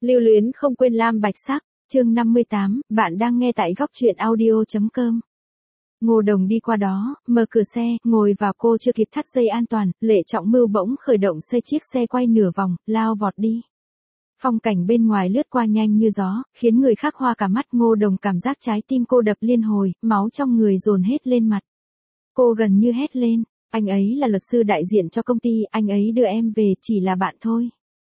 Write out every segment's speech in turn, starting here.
Lưu luyến không quên lam bạch sắc, chương 58, bạn đang nghe tại góc truyện audio.com. Ngô Đồng đi qua đó, mở cửa xe, ngồi vào, cô chưa kịp thắt dây an toàn, Lệ Trọng Mưu bỗng khởi động xe, chiếc xe quay nửa vòng, lao vọt đi. Phong cảnh bên ngoài lướt qua nhanh như gió, khiến người khác hoa cả mắt. Ngô Đồng cảm giác trái tim cô đập liên hồi, máu trong người dồn hết lên mặt. Cô gần như hét lên, anh ấy là luật sư đại diện cho công ty, anh ấy đưa em về, chỉ là bạn thôi.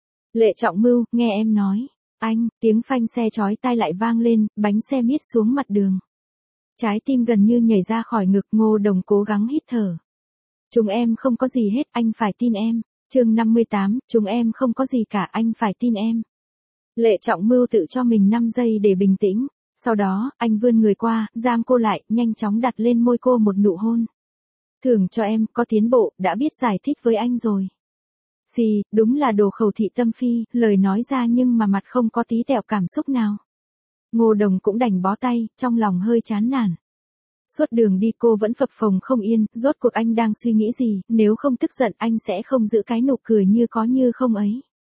Lệ Trọng Mưu, nghe em nói. Anh, tiếng phanh xe chói tai lại vang lên, bánh xe miết xuống mặt đường. Trái tim gần như nhảy ra khỏi ngực. Ngô Đồng cố gắng hít thở. Chúng em không có gì hết, anh phải tin em. Chương 58, chúng em không có gì cả, anh phải tin em. Lệ Trọng Mưu tự cho mình 5 giây để bình tĩnh. Sau đó, anh vươn người qua, giam cô lại, nhanh chóng đặt lên môi cô một nụ hôn. Thưởng cho em, có tiến bộ, đã biết giải thích với anh rồi. Xì, đúng là đồ khẩu thị tâm phi, lời nói ra nhưng mà mặt không có tí tẹo cảm xúc nào. Ngô Đồng cũng đành bó tay, trong lòng hơi chán nản. Suốt đường đi cô vẫn phập phồng không yên, rốt cuộc anh đang suy nghĩ gì, nếu không tức giận anh sẽ không giữ cái nụ cười như có như không ấy.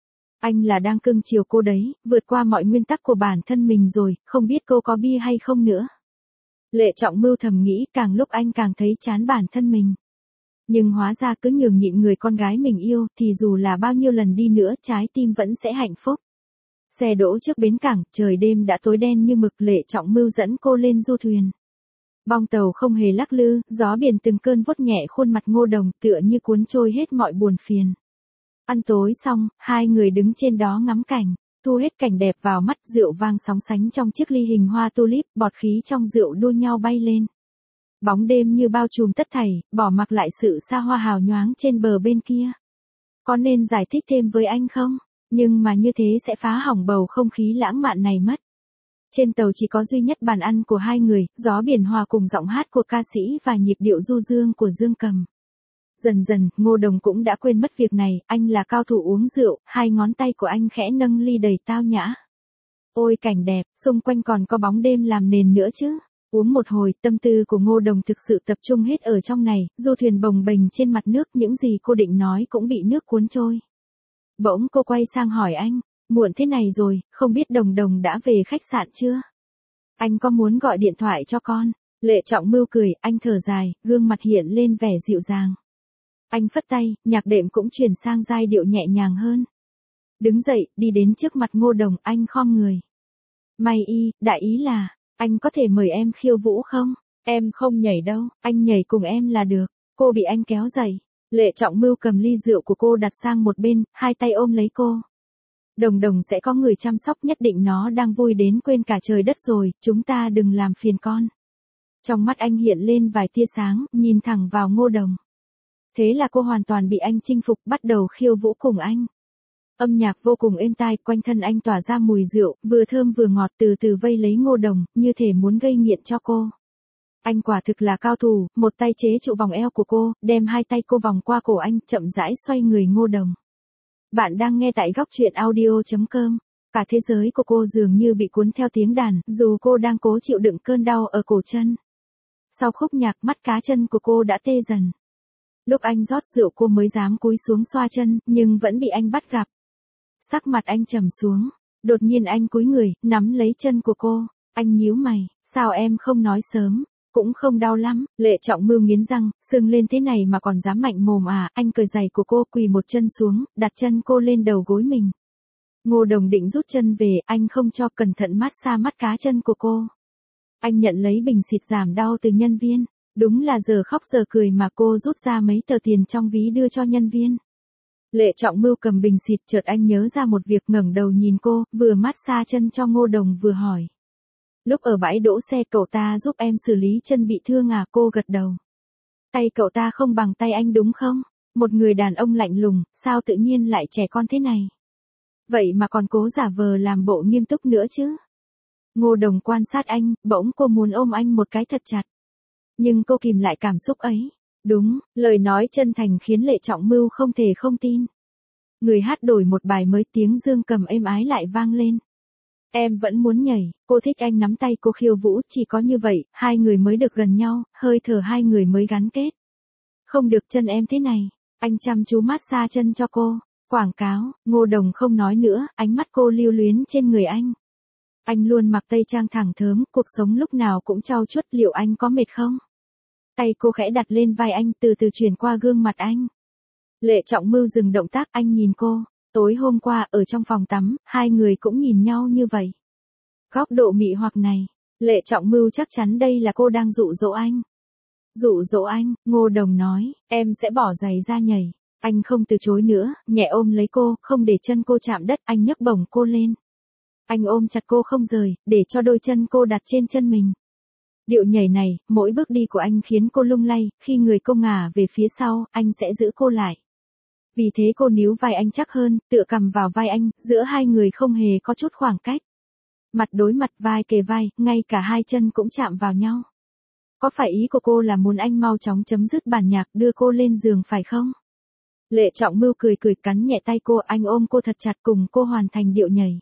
Anh là đang cưng chiều cô đấy, vượt qua mọi nguyên tắc của bản thân mình rồi, không biết cô có bi hay không nữa. Lệ Trọng Mưu thầm nghĩ, càng lúc anh càng thấy chán bản thân mình. Nhưng hóa ra cứ nhường nhịn người con gái mình yêu, thì dù là bao nhiêu lần đi nữa, trái tim vẫn sẽ hạnh phúc. Xe đỗ trước bến cảng, trời đêm đã tối đen như mực. Lệ Trọng Mưu dẫn cô lên du thuyền. Bong tàu không hề lắc lư, gió biển từng cơn vuốt nhẹ khuôn mặt Ngô Đồng, tựa như cuốn trôi hết mọi buồn phiền. Ăn tối xong, hai người đứng trên đó ngắm cảnh, thu hết cảnh đẹp vào mắt. Rượu vang sóng sánh trong chiếc ly hình hoa tulip, bọt khí trong rượu đua nhau bay lên. Bóng đêm như bao trùm tất thảy, bỏ mặc lại sự xa hoa hào nhoáng trên bờ bên kia. Có nên giải thích thêm với anh không? Nhưng mà như thế sẽ phá hỏng bầu không khí lãng mạn này mất. Trên tàu chỉ có duy nhất bàn ăn của hai người, gió biển hòa cùng giọng hát của ca sĩ và nhịp điệu du dương của dương cầm. Dần dần, Ngô Đồng cũng đã quên mất việc này, anh là cao thủ uống rượu, hai ngón tay của anh khẽ nâng ly đầy tao nhã. Ôi cảnh đẹp, xung quanh còn có bóng đêm làm nền nữa chứ. Uống một hồi, tâm tư của Ngô Đồng thực sự tập trung hết ở trong này, du thuyền bồng bềnh trên mặt nước, những gì cô định nói cũng bị nước cuốn trôi. Bỗng cô quay sang hỏi anh, muộn thế này rồi, không biết Đồng Đồng đã về khách sạn chưa? Anh có muốn gọi điện thoại cho con? Lệ Trọng Mưu cười, anh thở dài, gương mặt hiện lên vẻ dịu dàng. Anh phất tay, nhạc đệm cũng chuyển sang giai điệu nhẹ nhàng hơn. Đứng dậy, đi đến trước mặt Ngô Đồng, anh khom người. May y, đại ý là, anh có thể mời em khiêu vũ không? Em không nhảy đâu, anh nhảy cùng em là được. Cô bị anh kéo dậy. Lệ Trọng Mưu cầm ly rượu của cô đặt sang một bên, hai tay ôm lấy cô. Đồng Đồng sẽ có người chăm sóc, nhất định nó đang vui đến quên cả trời đất rồi, chúng ta đừng làm phiền con. Trong mắt anh hiện lên vài tia sáng, nhìn thẳng vào Ngô Đồng. Thế là cô hoàn toàn bị anh chinh phục, bắt đầu khiêu vũ cùng anh. Âm nhạc vô cùng êm tai, quanh thân anh tỏa ra mùi rượu, vừa thơm vừa ngọt, từ từ vây lấy Ngô Đồng, như thể muốn gây nghiện cho cô. Anh quả thực là cao thủ, một tay chế trụ vòng eo của cô, đem hai tay cô vòng qua cổ anh, chậm rãi xoay người Ngô Đồng. Bạn đang nghe tại góc truyện audio.com. Cả thế giới của cô dường như bị cuốn theo tiếng đàn, dù cô đang cố chịu đựng cơn đau ở cổ chân. Sau khúc nhạc, mắt cá chân của cô đã tê dần. Lúc anh rót rượu cô mới dám cúi xuống xoa chân, nhưng vẫn bị anh bắt gặp. Sắc mặt anh trầm xuống, đột nhiên anh cúi người, nắm lấy chân của cô. Anh nhíu mày, sao em không nói sớm? Cũng không đau lắm. Lệ Trọng Mưu nghiến răng, sưng lên thế này mà còn dám mạnh mồm à? Anh cởi giày của cô, quỳ một chân xuống, đặt chân cô lên đầu gối mình. Ngô Đồng định rút chân về, anh không cho, cẩn thận mát xa mắt cá chân của cô. Anh nhận lấy bình xịt giảm đau từ nhân viên. Đúng là giờ khóc giờ cười mà cô rút ra mấy tờ tiền trong ví đưa cho nhân viên. Lệ Trọng Mưu cầm bình xịt, chợt anh nhớ ra một việc, ngẩng đầu nhìn cô, vừa mát xa chân cho Ngô Đồng vừa hỏi. Lúc ở bãi đỗ xe cậu ta giúp em xử lý chân bị thương à? Cô gật đầu. Tay cậu ta không bằng tay anh đúng không? Một người đàn ông lạnh lùng, sao tự nhiên lại trẻ con thế này? Vậy mà còn cố giả vờ làm bộ nghiêm túc nữa chứ? Ngô Đồng quan sát anh, bỗng cô muốn ôm anh một cái thật chặt. Nhưng cô kìm lại cảm xúc ấy. Đúng, lời nói chân thành khiến Lệ Trọng Mưu không thể không tin. Người hát đổi một bài mới, tiếng dương cầm êm ái lại vang lên. Em vẫn muốn nhảy, cô thích anh nắm tay cô khiêu vũ, chỉ có như vậy, hai người mới được gần nhau, hơi thở hai người mới gắn kết. Không được chân em thế này, anh chăm chú mát xa chân cho cô. Quảng cáo, Ngô Đồng không nói nữa, ánh mắt cô lưu luyến trên người anh. Anh luôn mặc tây trang thẳng thớm, cuộc sống lúc nào cũng trau chuốt, liệu anh có mệt không? Tay cô khẽ đặt lên vai anh, từ từ chuyển qua gương mặt anh. Lệ Trọng Mưu dừng động tác, anh nhìn cô. Tối hôm qua, ở trong phòng tắm, hai người cũng nhìn nhau như vậy. Góc độ mị hoặc này, Lệ Trọng Mưu chắc chắn đây là cô đang dụ dỗ anh. Dụ dỗ anh, Ngô Đồng nói, em sẽ bỏ giày ra nhảy. Anh không từ chối nữa, nhẹ ôm lấy cô, không để chân cô chạm đất, anh nhấc bổng cô lên. Anh ôm chặt cô không rời, để cho đôi chân cô đặt trên chân mình. Điệu nhảy này, mỗi bước đi của anh khiến cô lung lay, khi người cô ngả về phía sau, anh sẽ giữ cô lại. Vì thế cô níu vai anh chắc hơn, tựa cằm vào vai anh, giữa hai người không hề có chút khoảng cách. Mặt đối mặt, vai kề vai, ngay cả hai chân cũng chạm vào nhau. Có phải ý của cô là muốn anh mau chóng chấm dứt bản nhạc đưa cô lên giường phải không? Lệ Trọng Mưu cười cười cắn nhẹ tay cô, anh ôm cô thật chặt cùng cô hoàn thành điệu nhảy.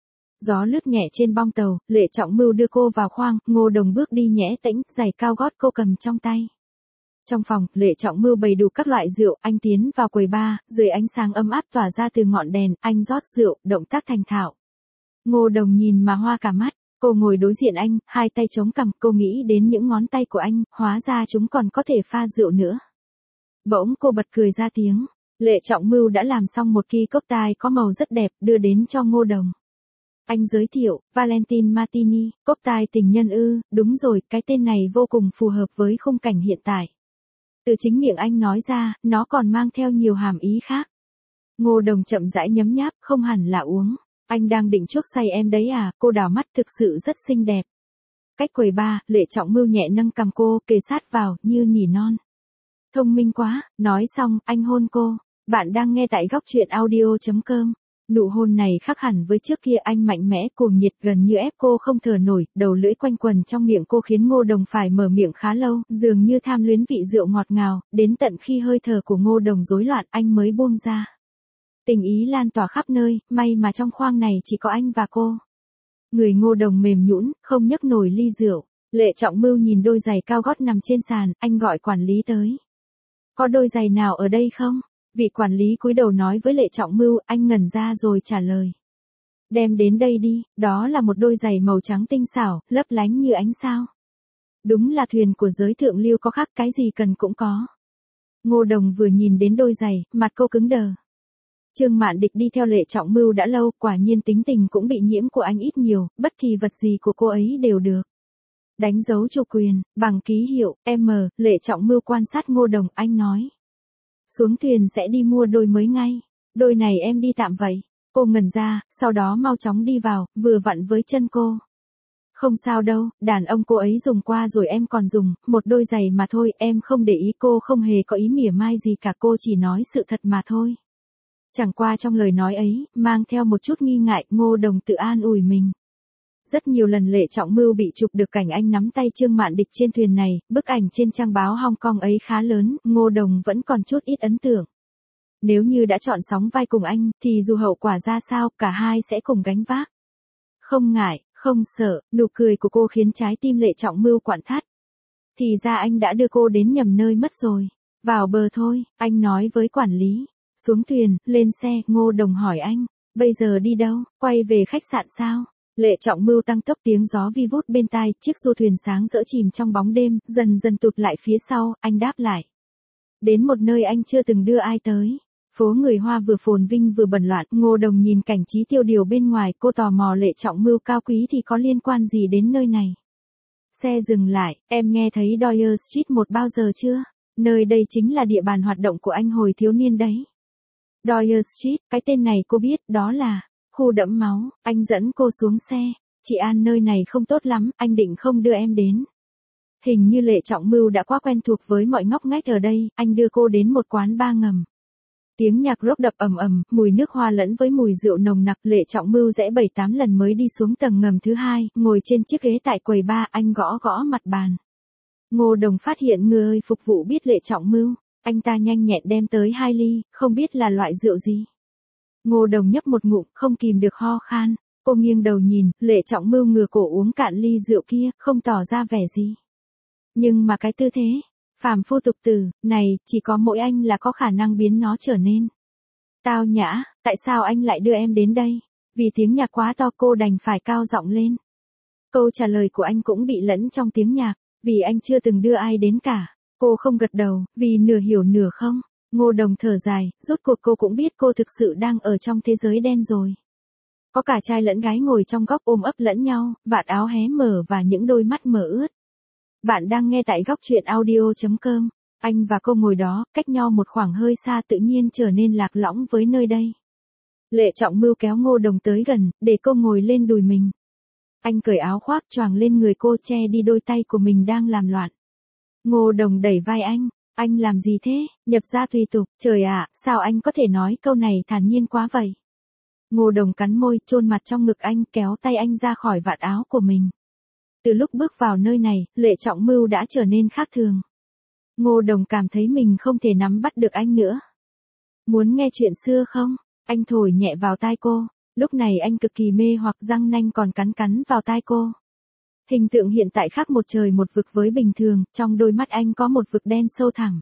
Gió lướt nhẹ trên bong tàu, Lệ Trọng Mưu đưa cô vào khoang, Ngô Đồng bước đi nhẽ tĩnh, giày cao gót cô cầm trong tay. Trong phòng, Lệ Trọng Mưu bày đủ các loại rượu, anh tiến vào quầy bar, dưới ánh sáng ấm áp tỏa ra từ ngọn đèn, anh rót rượu, động tác thành thạo. Ngô Đồng nhìn mà hoa cả mắt, cô ngồi đối diện anh, hai tay chống cằm, cô nghĩ đến những ngón tay của anh, hóa ra chúng còn có thể pha rượu nữa. Bỗng cô bật cười ra tiếng, Lệ Trọng Mưu đã làm xong một ly cocktail có màu rất đẹp, đưa đến cho Ngô Đồng. Anh giới thiệu, Valentine Martini, cocktail tình nhân ư, đúng rồi, cái tên này vô cùng phù hợp với khung cảnh hiện tại. Từ chính miệng anh nói ra, nó còn mang theo nhiều hàm ý khác. Ngô Đồng chậm rãi nhấm nháp, không hẳn là uống. Anh đang định chuốc say em đấy à, cô đảo mắt thực sự rất xinh đẹp. Cách quầy bar, Lệ Trọng Mưu nhẹ nâng cằm cô, kề sát vào, như nỉ non. Thông minh quá, nói xong, anh hôn cô. Bạn đang nghe tại góc truyện audio.com. Nụ hôn này khác hẳn với trước kia, anh mạnh mẽ, cuồng nhiệt, gần như ép cô không thở nổi, đầu lưỡi quanh quần trong miệng cô khiến Ngô Đồng phải mở miệng khá lâu, dường như tham luyến vị rượu ngọt ngào, đến tận khi hơi thở của Ngô Đồng rối loạn anh mới buông ra. Tình ý lan tỏa khắp nơi, may mà trong khoang này chỉ có anh và cô. Người Ngô Đồng mềm nhũn, không nhấc nổi ly rượu. Lệ Trọng Mưu nhìn đôi giày cao gót nằm trên sàn, anh gọi quản lý tới. Có đôi giày nào ở đây không? Vị quản lý cúi đầu nói với Lệ Trọng Mưu, anh ngẩn ra rồi trả lời. Đem đến đây đi, đó là một đôi giày màu trắng tinh xảo, lấp lánh như ánh sao. Đúng là thuyền của giới thượng lưu, có khác, cái gì cần cũng có. Ngô Đồng vừa nhìn đến đôi giày, mặt cô cứng đờ. Trương Mạn Địch đi theo Lệ Trọng Mưu đã lâu, quả nhiên tính tình cũng bị nhiễm của anh ít nhiều, bất kỳ vật gì của cô ấy đều được. Đánh dấu chủ quyền, bằng ký hiệu, M, Lệ Trọng Mưu quan sát Ngô Đồng, anh nói. Xuống thuyền sẽ đi mua đôi mới ngay. Đôi này em đi tạm vậy. Cô ngẩn ra, sau đó mau chóng đi vào, vừa vặn với chân cô. Không sao đâu, đàn ông cô ấy dùng qua rồi em còn dùng, một đôi giày mà thôi, em không để ý. Cô không hề có ý mỉa mai gì cả, cô chỉ nói sự thật mà thôi. Chẳng qua trong lời nói ấy, mang theo một chút nghi ngại, Ngô Đồng tự an ủi mình. Rất nhiều lần Lệ Trọng Mưu bị chụp được cảnh anh nắm tay Trương Mạn Địch trên thuyền này, bức ảnh trên trang báo Hong Kong ấy khá lớn, Ngô Đồng vẫn còn chút ít ấn tượng. Nếu như đã chọn sóng vai cùng anh, thì dù hậu quả ra sao, cả hai sẽ cùng gánh vác. Không ngại, không sợ, nụ cười của cô khiến trái tim Lệ Trọng Mưu quặn thắt. Thì ra anh đã đưa cô đến nhầm nơi mất rồi. Vào bờ thôi, anh nói với quản lý. Xuống thuyền, lên xe, Ngô Đồng hỏi anh. Bây giờ đi đâu, quay về khách sạn sao? Lệ Trọng Mưu tăng tốc, tiếng gió vi vút bên tai, chiếc du thuyền sáng rỡ chìm trong bóng đêm, dần dần tụt lại phía sau, anh đáp lại. Đến một nơi anh chưa từng đưa ai tới. Phố người Hoa vừa phồn vinh vừa bẩn loạn, Ngô Đồng nhìn cảnh trí tiêu điều bên ngoài, cô tò mò Lệ Trọng Mưu cao quý thì có liên quan gì đến nơi này. Xe dừng lại, em nghe thấy Doyer Street một bao giờ chưa? Nơi đây chính là địa bàn hoạt động của anh hồi thiếu niên đấy. Doyer Street, cái tên này cô biết, đó là khu đẫm máu. Anh dẫn cô xuống xe. Chị An, nơi này không tốt lắm, anh định không đưa em đến. Hình như Lệ Trọng Mưu đã quá quen thuộc với mọi ngóc ngách ở đây, anh đưa cô đến một quán bar ngầm. Tiếng nhạc rock đập ầm ầm, mùi nước hoa lẫn với mùi rượu nồng nặc. Lệ Trọng Mưu rẽ 7-8 lần mới đi xuống tầng ngầm thứ hai, ngồi trên chiếc ghế tại quầy bar, anh gõ gõ mặt bàn. Ngô Đồng phát hiện người phục vụ biết Lệ Trọng Mưu, anh ta nhanh nhẹn đem tới 2 ly, không biết là loại rượu gì. Ngô Đồng nhấp một ngụm, không kìm được ho khan. Cô nghiêng đầu nhìn, Lệ Trọng Mưu ngửa cổ uống cạn ly rượu kia, không tỏ ra vẻ gì. Nhưng mà cái tư thế phàm phu tục tử này, chỉ có mỗi anh là có khả năng biến nó trở nên Tao Nhã, tại sao anh lại đưa em đến đây? Vì tiếng nhạc quá to cô đành phải cao giọng lên. Câu trả lời của anh cũng bị lẫn trong tiếng nhạc, vì anh chưa từng đưa ai đến cả. Cô không gật đầu, vì nửa hiểu nửa không. Ngô Đồng thở dài, rốt cuộc cô cũng biết cô thực sự đang ở trong thế giới đen rồi. Có cả trai lẫn gái ngồi trong góc ôm ấp lẫn nhau, vạt áo hé mở và những đôi mắt mở ướt. Bạn đang nghe tại góc truyện audio.com. Anh và cô ngồi đó, cách nhau một khoảng hơi xa tự nhiên trở nên lạc lõng với nơi đây. Lệ Trọng Mưu kéo Ngô Đồng tới gần, để cô ngồi lên đùi mình. Anh cởi áo khoác choàng lên người cô che đi đôi tay của mình đang làm loạn. Ngô Đồng đẩy vai anh làm gì thế, nhập gia tùy tục, trời ạ, sao anh có thể nói câu này thản nhiên quá vậy? Ngô Đồng cắn môi, chôn mặt trong ngực anh, kéo tay anh ra khỏi vạt áo của mình. Từ lúc bước vào nơi này, Lệ Trọng Mưu đã trở nên khác thường. Ngô Đồng cảm thấy mình không thể nắm bắt được anh nữa. Muốn nghe chuyện xưa không? Anh thổi nhẹ vào tai cô. Lúc này anh cực kỳ mê hoặc răng nanh còn cắn vào tai cô. Hình tượng hiện tại khác một trời một vực với bình thường, trong đôi mắt anh có một vực đen sâu thẳm.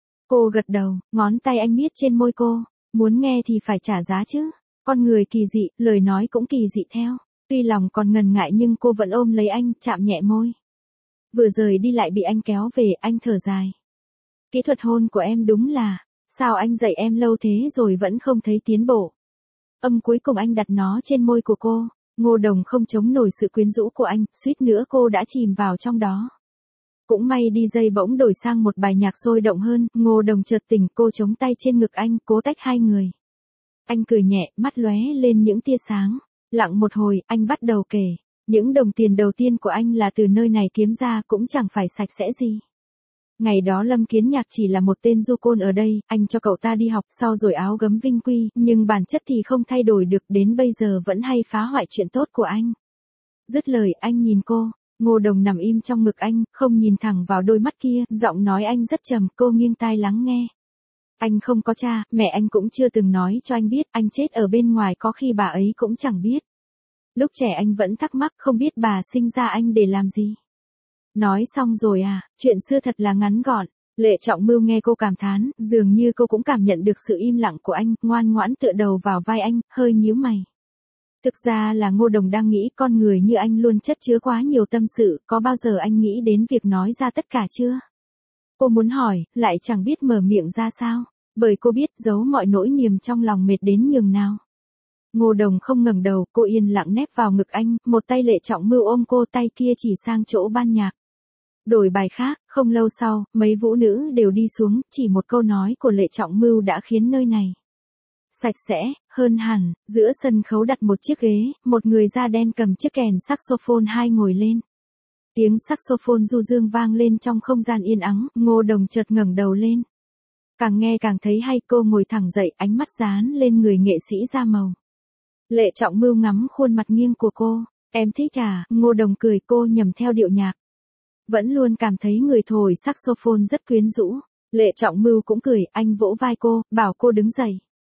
Cô gật đầu, ngón tay anh miết trên môi cô. Muốn nghe thì phải trả giá chứ. Con người kỳ dị, lời nói cũng kỳ dị theo. Tuy lòng còn ngần ngại nhưng cô vẫn ôm lấy anh, chạm nhẹ môi. Vừa rời đi lại bị anh kéo về, anh thở dài. Kỹ thuật hôn của em đúng là, sao anh dạy em lâu thế rồi vẫn không thấy tiến bộ. Âm cuối cùng anh đặt nó trên môi của cô. Ngô Đồng không chống nổi sự quyến rũ của anh, suýt nữa cô đã chìm vào trong đó. Cũng may DJ bỗng đổi sang một bài nhạc sôi động hơn, Ngô Đồng chợt tỉnh, cô chống tay trên ngực anh, cố tách hai người. Anh cười nhẹ, mắt lóe lên những tia sáng. Lặng một hồi, anh bắt đầu kể. Những đồng tiền đầu tiên của anh là từ nơi này kiếm ra cũng chẳng phải sạch sẽ gì. Ngày đó Lâm Kiến Nhạc chỉ là một tên du côn ở đây, anh cho cậu ta đi học sau rồi áo gấm vinh quy, nhưng bản chất thì không thay đổi được, đến bây giờ vẫn hay phá hoại chuyện tốt của anh. Dứt lời anh nhìn cô, Ngô Đồng nằm im trong ngực anh, không nhìn thẳng vào đôi mắt kia, giọng nói anh rất trầm, cô nghiêng tai lắng nghe. Anh không có cha, mẹ anh cũng chưa từng nói cho anh biết, anh chết ở bên ngoài có khi bà ấy cũng chẳng biết. Lúc trẻ anh vẫn thắc mắc không biết bà sinh ra anh để làm gì. Nói xong rồi à, chuyện xưa thật là ngắn gọn. Lệ Trọng Mưu nghe cô cảm thán, dường như cô cũng cảm nhận được sự im lặng của anh, ngoan ngoãn tựa đầu vào vai anh, hơi nhíu mày. Thực ra là Ngô Đồng đang nghĩ con người như anh luôn chất chứa quá nhiều tâm sự, có bao giờ anh nghĩ đến việc nói ra tất cả chưa? Cô muốn hỏi, lại chẳng biết mở miệng ra sao, bởi cô biết giấu mọi nỗi niềm trong lòng mệt đến nhường nào. Ngô Đồng không ngẩng đầu, cô yên lặng nép vào ngực anh, một tay Lệ Trọng Mưu ôm cô, tay kia chỉ sang chỗ ban nhạc. Đổi bài khác, không lâu sau, mấy vũ nữ đều đi xuống, chỉ một câu nói của Lệ Trọng Mưu đã khiến nơi này sạch sẽ hơn hẳn. Giữa sân khấu đặt một chiếc ghế, một người da đen cầm chiếc kèn saxophone hai ngồi lên. Tiếng saxophone du dương vang lên trong không gian yên ắng, Ngô Đồng chợt ngẩng đầu lên. Càng nghe càng thấy hay, cô ngồi thẳng dậy, ánh mắt dán lên người nghệ sĩ da màu. Lệ Trọng Mưu ngắm khuôn mặt nghiêng của cô. Em thích à? Ngô Đồng cười, cô nhầm theo điệu nhạc. Vẫn luôn cảm thấy người thổi saxophone rất quyến rũ. Lệ Trọng Mưu cũng cười, anh vỗ vai cô, bảo cô đứng dậy.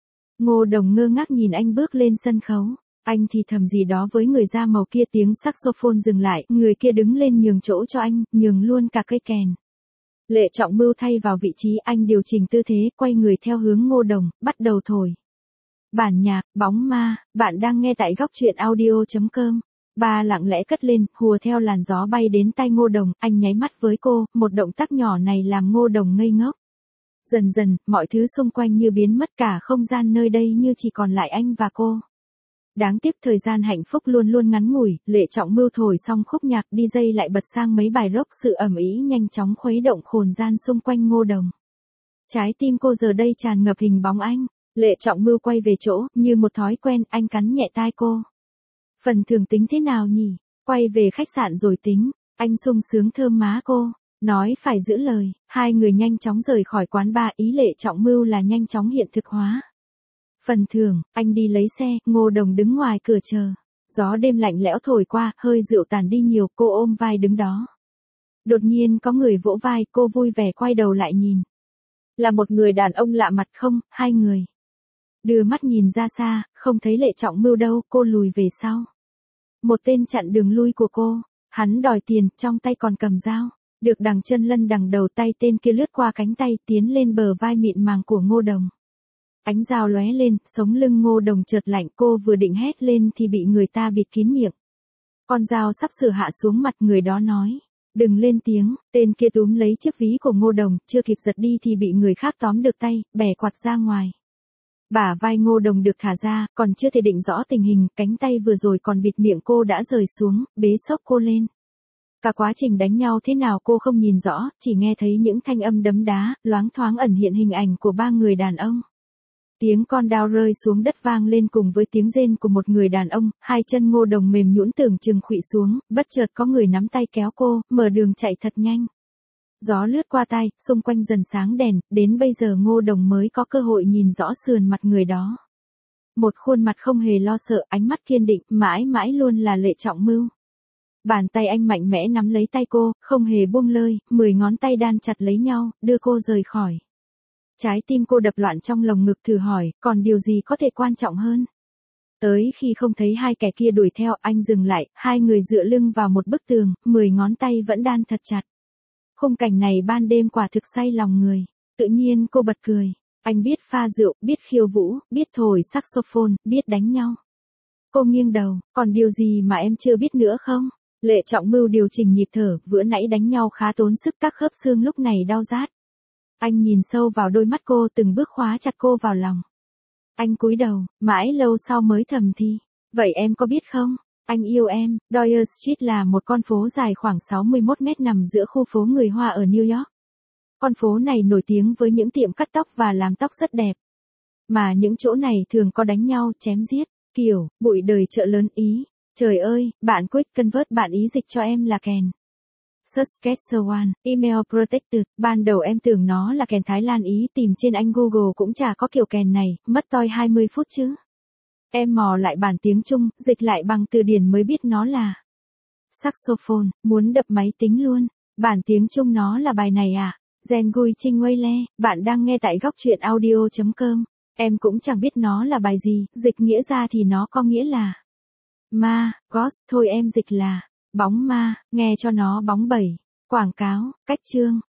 Ngô Đồng ngơ ngác nhìn anh bước lên sân khấu. Anh thì thầm gì đó với người da màu kia, tiếng saxophone dừng lại, người kia đứng lên nhường chỗ cho anh, nhường luôn cả cây kèn. Lệ Trọng Mưu thay vào vị trí, anh điều chỉnh tư thế, quay người theo hướng Ngô Đồng, bắt đầu thổi. Bản nhạc, Bóng Ma, bạn đang nghe tại góc truyện audio.com. Ba lặng lẽ cất lên, hùa theo làn gió bay đến tai Ngô Đồng, anh nháy mắt với cô, một động tác nhỏ này làm Ngô Đồng ngây ngốc. Dần dần, mọi thứ xung quanh như biến mất, cả không gian nơi đây như chỉ còn lại anh và cô. Đáng tiếc thời gian hạnh phúc luôn luôn ngắn ngủi, Lệ Trọng Mưu thổi xong khúc nhạc, DJ lại bật sang mấy bài rock, sự ầm ĩ nhanh chóng khuấy động khồn gian xung quanh Ngô Đồng. Trái tim cô giờ đây tràn ngập hình bóng anh. Lệ Trọng Mưu quay về chỗ, như một thói quen, anh cắn nhẹ tai cô. Phần thưởng tính thế nào nhỉ? Quay về khách sạn rồi tính. Anh sung sướng thơm má cô. Nói phải giữ lời, hai người nhanh chóng rời khỏi quán bar, ý Lệ Trọng Mưu là nhanh chóng hiện thực hóa. Phần thưởng, anh đi lấy xe, Ngô Đồng đứng ngoài cửa chờ. Gió đêm lạnh lẽo thổi qua, hơi rượu tàn đi nhiều, cô ôm vai đứng đó. Đột nhiên có người vỗ vai, cô vui vẻ quay đầu lại nhìn. Là một người đàn ông lạ mặt không, hai người. Đưa mắt nhìn ra xa, không thấy Lệ Trọng Mưu đâu, cô lùi về sau. Một tên chặn đường lui của cô, hắn đòi tiền, trong tay còn cầm dao. Được đằng chân lân đằng đầu, tay tên kia lướt qua cánh tay, tiến lên bờ vai mịn màng của Ngô Đồng. Ánh dao lóe lên, sống lưng Ngô Đồng chợt lạnh, cô vừa định hét lên thì bị người ta bịt kín miệng. Con dao sắp sửa hạ xuống mặt người đó nói. Đừng lên tiếng, tên kia túm lấy chiếc ví của Ngô Đồng, chưa kịp giật đi thì bị người khác tóm được tay, bẻ quạt ra ngoài. Bả vai Ngô Đồng được thả ra, còn chưa thể định rõ tình hình, cánh tay vừa rồi còn bịt miệng cô đã rời xuống, bế xốc cô lên. Cả quá trình đánh nhau thế nào cô không nhìn rõ, chỉ nghe thấy những thanh âm đấm đá, loáng thoáng ẩn hiện hình ảnh của ba người đàn ông. Tiếng con dao rơi xuống đất vang lên cùng với tiếng rên của một người đàn ông, hai chân Ngô Đồng mềm nhũn tưởng chừng khuỵu xuống, bất chợt có người nắm tay kéo cô, mở đường chạy thật nhanh. Gió lướt qua tai, xung quanh dần sáng đèn, đến bây giờ Ngô Đồng mới có cơ hội nhìn rõ sườn mặt người đó. Một khuôn mặt không hề lo sợ, ánh mắt kiên định, mãi mãi luôn là Lệ Trọng Mưu. Bàn tay anh mạnh mẽ nắm lấy tay cô, không hề buông lơi, 10 ngón tay đan chặt lấy nhau, đưa cô rời khỏi. Trái tim cô đập loạn trong lồng ngực thử hỏi, còn điều gì có thể quan trọng hơn? Tới khi không thấy hai kẻ kia đuổi theo, anh dừng lại, hai người dựa lưng vào một bức tường, 10 ngón tay vẫn đan thật chặt. Khung cảnh này ban đêm quả thực say lòng người. Tự nhiên cô bật cười. Anh biết pha rượu, biết khiêu vũ, biết thổi saxophone, biết đánh nhau. Cô nghiêng đầu, còn điều gì mà em chưa biết nữa không? Lệ Trọng Mưu điều chỉnh nhịp thở, vừa nãy đánh nhau khá tốn sức, các khớp xương lúc này đau rát. Anh nhìn sâu vào đôi mắt cô, từng bước khóa chặt cô vào lòng. Anh cúi đầu, mãi lâu sau mới thầm thì. Vậy em có biết không? Anh yêu em. Doyer Street là một con phố dài khoảng 61 mét nằm giữa khu phố người Hoa ở New York. Con phố này nổi tiếng với những tiệm cắt tóc và làm tóc rất đẹp. Mà những chỗ này thường có đánh nhau, chém giết, kiểu, bụi đời chợ lớn Ý. Trời ơi, bạn Quick Convert bạn Ý dịch cho em là kèn. Saskatchewan, email protected, ban đầu em tưởng nó là kèn Thái Lan Ý, tìm trên Anh Google cũng chả có kiểu kèn này, mất toi 20 phút chứ. Em mò lại bản tiếng Trung, dịch lại bằng từ điển mới biết nó là saxophone, muốn đập máy tính luôn. Bản tiếng Trung nó là bài này à? Gen Gui Trinh Nguây Le, bạn đang nghe tại góc truyện audio.com. Em cũng chẳng biết nó là bài gì, dịch nghĩa ra thì nó có nghĩa là ma, ghost, thôi em dịch là bóng ma, nghe cho nó bóng bẩy. Quảng cáo, cách chương.